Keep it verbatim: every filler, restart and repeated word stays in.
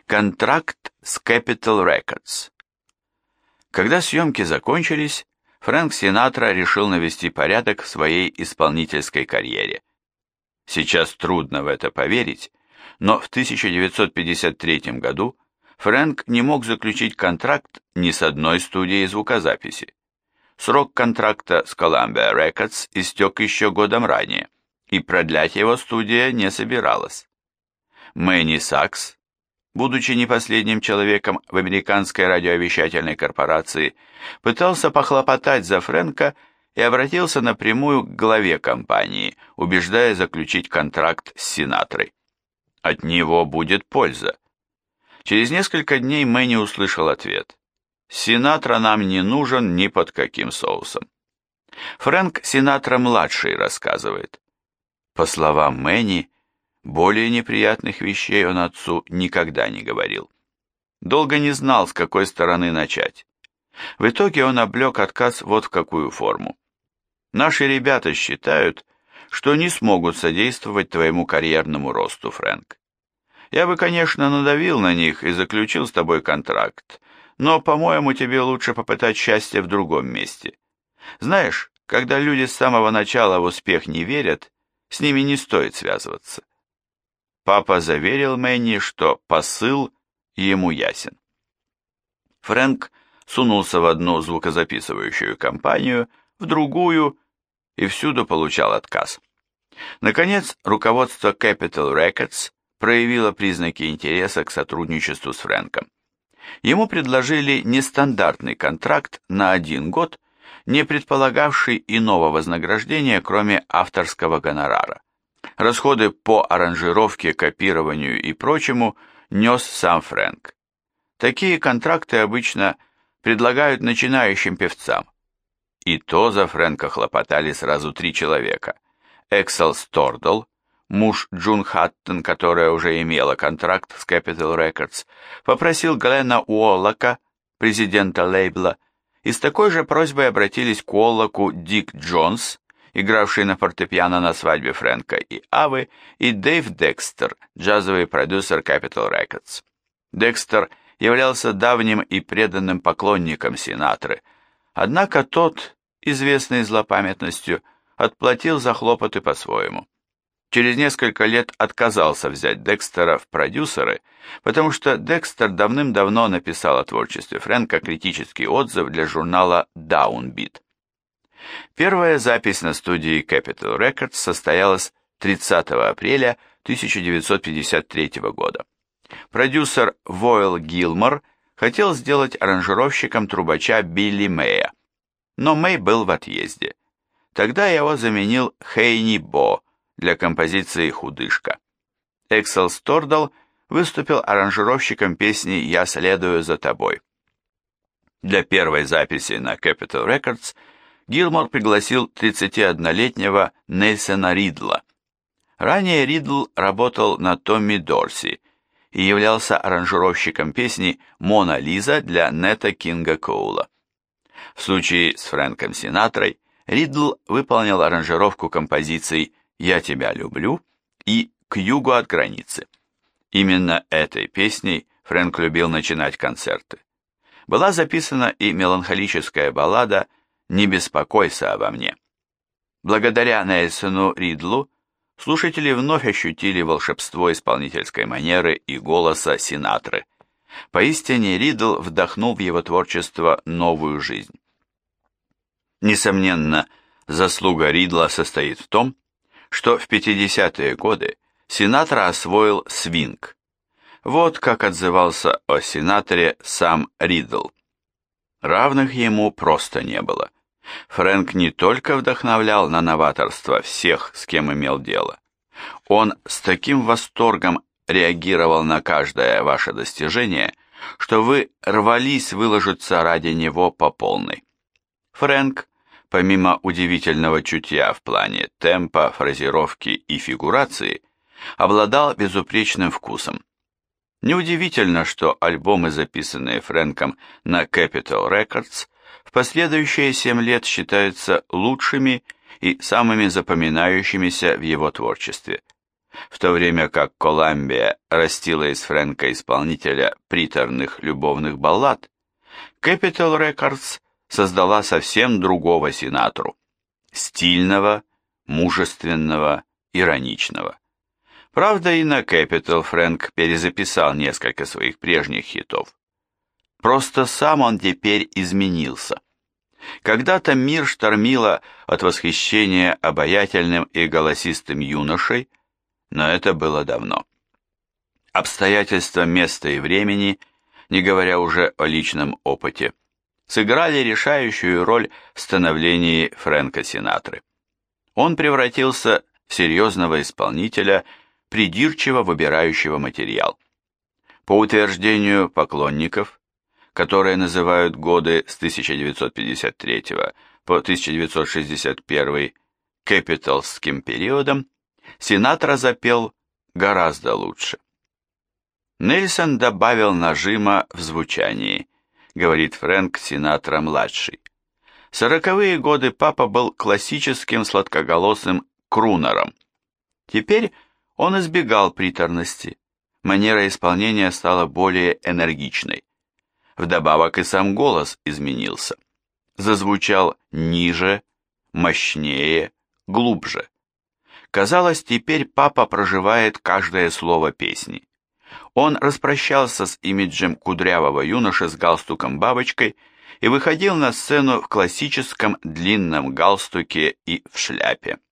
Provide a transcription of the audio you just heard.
Контракт с Capitol Records. Когда съемки закончились, Фрэнк Синатра решил навести порядок в своей исполнительской карьере. Сейчас трудно в это поверить, но в тысяча девятьсот пятьдесят третьем году Фрэнк не мог заключить контракт ни с одной студией звукозаписи. Срок контракта с Columbia Records истек еще годом ранее, и продлять его студия не собиралась. Мэнни Сакс, будучи не последним человеком в американской радиовещательной корпорации, пытался похлопотать за Фрэнка и обратился напрямую к главе компании, убеждая заключить контракт с Синатрой. От него будет польза. Через несколько дней Мэнни услышал ответ: «Синатра нам не нужен ни под каким соусом». Фрэнк Синатра-младший рассказывает: по словам Мэнни, более неприятных вещей он отцу никогда не говорил. Долго не знал, с какой стороны начать. В итоге он облег отказ вот в какую форму. «Наши ребята считают, что не смогут содействовать твоему карьерному росту, Фрэнк. Я бы, конечно, надавил на них и заключил с тобой контракт, но, по-моему, тебе лучше попытать счастье в другом месте. Знаешь, когда люди с самого начала в успех не верят, с ними не стоит связываться». Папа заверил Мэнни, что посыл ему ясен. Фрэнк сунулся в одну звукозаписывающую компанию, в другую, и всюду получал отказ. Наконец, руководство Capitol Records проявило признаки интереса к сотрудничеству с Фрэнком. Ему предложили нестандартный контракт на один год, не предполагавший иного вознаграждения, кроме авторского гонорара. Расходы по аранжировке, копированию и прочему нес сам Фрэнк. Такие контракты обычно предлагают начинающим певцам. И то за Фрэнка хлопотали сразу три человека. Эксел Стордл, муж Джун Хаттон, которая уже имела контракт с Capitol Records, попросил Глена Уоллока, президента лейбла, и с такой же просьбой обратились к Уоллоку Дик Джонс, игравший на фортепиано на свадьбе Фрэнка и Авы, и Дэйв Декстер, джазовый продюсер Capitol Records. Декстер являлся давним и преданным поклонником Синатры, однако тот, известный злопамятностью, отплатил за хлопоты по-своему. Через несколько лет отказался взять Декстера в продюсеры, потому что Декстер давным-давно написал о творчестве Фрэнка критический отзыв для журнала Downbeat. Первая запись на студии Capitol Records состоялась тридцатого апреля тысяча девятьсот пятьдесят третьего года. Продюсер Войл Гилмор хотел сделать аранжировщиком трубача Билли Мэя, но Мэй был в отъезде. Тогда его заменил Хейни Бо для композиции «Худышка». Эксел Стордл выступил аранжировщиком песни «Я следую за тобой». Для первой записи на Capitol Records Гилмор пригласил тридцатиоднолетнего Нельсона Ридла. Ранее Ридл работал на Томми Дорси и являлся аранжировщиком песни «Мона Лиза» для Нета Кинга Коула. В случае с Фрэнком Синатрой Ридл выполнил аранжировку композиций «Я тебя люблю» и «К югу от границы». Именно этой песней Фрэнк любил начинать концерты. Была записана и меланхолическая баллада «Не беспокойся обо мне». Благодаря Нельсону Ридлу слушатели вновь ощутили волшебство исполнительской манеры и голоса Синатры. Поистине Ридл вдохнул в его творчество новую жизнь. Несомненно, заслуга Ридла состоит в том, что в пятидесятые годы Синатра освоил свинг. Вот как отзывался о Синатре сам Ридл. Равных ему просто не было. Фрэнк не только вдохновлял на новаторство всех, с кем имел дело. Он с таким восторгом реагировал на каждое ваше достижение, что вы рвались выложиться ради него по полной. Фрэнк, помимо удивительного чутья в плане темпа, фразировки и фигурации, обладал безупречным вкусом. Неудивительно, что альбомы, записанные Фрэнком на Capitol Records, в последующие семь лет считаются лучшими и самыми запоминающимися в его творчестве. В то время как Коламбия растила из Фрэнка исполнителя приторных любовных баллад, Capitol Records создала совсем другого Синатру, стильного, мужественного, ироничного. Правда, и на Capitol Фрэнк перезаписал несколько своих прежних хитов. Просто сам он теперь изменился. Когда-то мир штормило от восхищения обаятельным и голосистым юношей, но это было давно. Обстоятельства места и времени, не говоря уже о личном опыте, сыграли решающую роль в становлении Фрэнка Синатры. Он превратился в серьезного исполнителя, придирчиво выбирающего материал. По утверждению поклонников, которые называют годы с тысяча девятьсот пятьдесят третьего по тысяча девятьсот шестьдесят первый кэпиталским периодом, Синатра запел гораздо лучше. Нельсон добавил нажима в звучании, говорит Фрэнк Синатра-младший. В сороковые годы папа был классическим сладкоголосым крунером. Теперь он избегал приторности, манера исполнения стала более энергичной. Вдобавок и сам голос изменился. Зазвучал ниже, мощнее, глубже. Казалось, теперь папа проживает каждое слово песни. Он распрощался с имиджем кудрявого юноши с галстуком-бабочкой и выходил на сцену в классическом длинном галстуке и в шляпе.